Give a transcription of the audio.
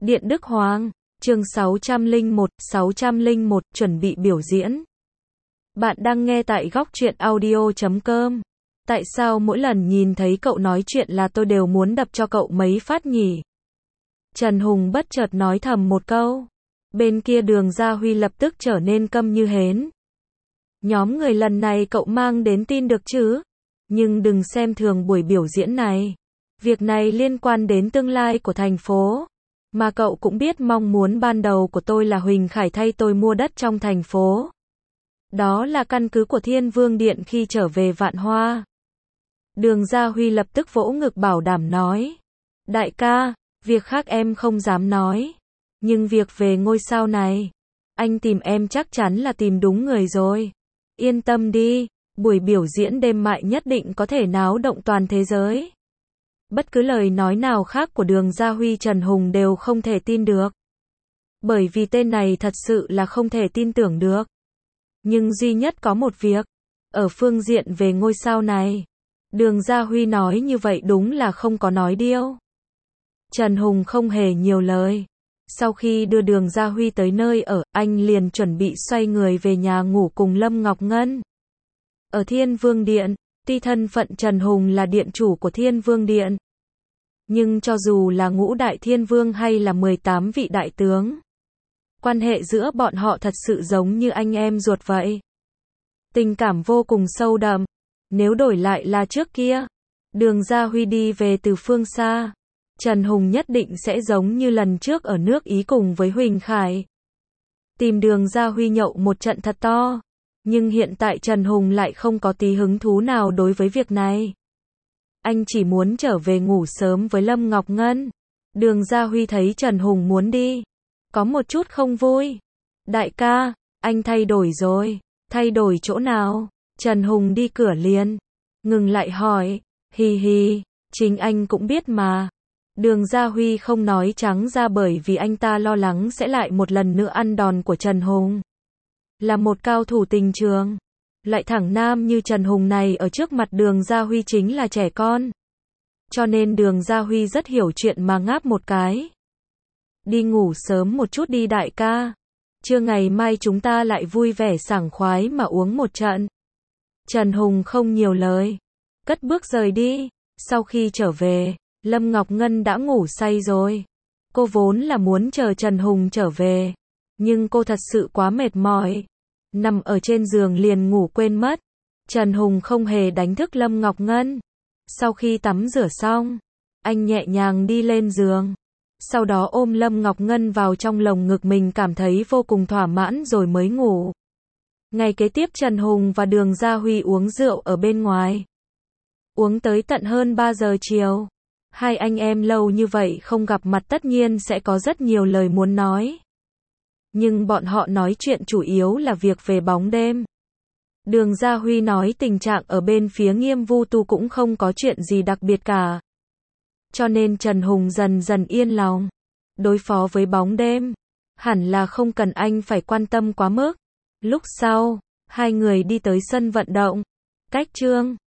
Điện Đức Hoàng, chương 601, chuẩn bị biểu diễn. Bạn đang nghe tại góc truyện audio.com. Tại sao mỗi lần nhìn thấy cậu nói chuyện là tôi đều muốn đập cho cậu mấy phát nhỉ? Trần Hùng bất chợt nói thầm một câu. Bên kia Đường Gia Huy lập tức trở nên câm như hến. Nhóm người lần này cậu mang đến tin được chứ? Nhưng đừng xem thường buổi biểu diễn này. Việc này liên quan đến tương lai của thành phố. Mà cậu cũng biết mong muốn ban đầu của tôi là Huỳnh Khải thay tôi mua đất trong thành phố. Đó là căn cứ của Thiên Vương Điện khi trở về Vạn Hoa. Đường Gia Huy lập tức vỗ ngực bảo đảm nói. Đại ca, việc khác em không dám nói. Nhưng việc về ngôi sao này, anh tìm em chắc chắn là tìm đúng người rồi. Yên tâm đi, buổi biểu diễn đêm mại nhất định có thể náo động toàn thế giới. Bất cứ lời nói nào khác của Đường Gia Huy Trần Hùng đều không thể tin được. Bởi vì tên này thật sự là không thể tin tưởng được. Nhưng duy nhất có một việc, ở phương diện về ngôi sao này, Đường Gia Huy nói như vậy đúng là không có nói điêu. Trần Hùng không hề nhiều lời. Sau khi đưa Đường Gia Huy tới nơi ở, anh liền chuẩn bị xoay người về nhà ngủ cùng Lâm Ngọc Ngân. Ở Thiên Vương Điện, tuy thân phận Trần Hùng là điện chủ của Thiên Vương Điện, nhưng cho dù là ngũ đại thiên vương hay là 18 vị đại tướng, quan hệ giữa bọn họ thật sự giống như anh em ruột vậy. Tình cảm vô cùng sâu đậm. Nếu đổi lại là trước kia, Đường Gia Huy đi về từ phương xa, Trần Hùng nhất định sẽ giống như lần trước ở nước Ý cùng với Huỳnh Khải. Tìm Đường Gia Huy nhậu một trận thật to. Nhưng hiện tại Trần Hùng lại không có tí hứng thú nào đối với việc này. Anh chỉ muốn trở về ngủ sớm với Lâm Ngọc Ngân. Đường Gia Huy thấy Trần Hùng muốn đi, có một chút không vui. Đại ca, anh thay đổi rồi. Thay đổi chỗ nào? Trần Hùng đi cửa liền, ngừng lại hỏi. Hi hi, chính anh cũng biết mà. Đường Gia Huy không nói trắng ra bởi vì anh ta lo lắng sẽ lại một lần nữa ăn đòn của Trần Hùng. Là một cao thủ tình trường, lại thẳng nam như Trần Hùng này ở trước mặt Đường Gia Huy chính là trẻ con. Cho nên Đường Gia Huy rất hiểu chuyện mà ngáp một cái. Đi ngủ sớm một chút đi đại ca. Trưa ngày mai chúng ta lại vui vẻ sảng khoái mà uống một trận. Trần Hùng không nhiều lời, cất bước rời đi. Sau khi trở về, Lâm Ngọc Ngân đã ngủ say rồi. Cô vốn là muốn chờ Trần Hùng trở về, nhưng cô thật sự quá mệt mỏi, nằm ở trên giường liền ngủ quên mất. Trần Hùng không hề đánh thức Lâm Ngọc Ngân. Sau khi tắm rửa xong, anh nhẹ nhàng đi lên giường, sau đó ôm Lâm Ngọc Ngân vào trong lồng ngực mình, cảm thấy vô cùng thỏa mãn rồi mới ngủ. Ngày kế tiếp Trần Hùng và Đường Gia Huy uống rượu ở bên ngoài. Uống tới tận hơn 3 giờ chiều. Hai anh em lâu như vậy không gặp mặt tất nhiên sẽ có rất nhiều lời muốn nói. Nhưng bọn họ nói chuyện chủ yếu là việc về bóng đêm. Đường Gia Huy nói tình trạng ở bên phía Nghiêm Vu Tu cũng không có chuyện gì đặc biệt cả. Cho nên Trần Hùng dần dần yên lòng. Đối phó với bóng đêm, hẳn là không cần anh phải quan tâm quá mức. Lúc sau, hai người đi tới sân vận động. Cách Trương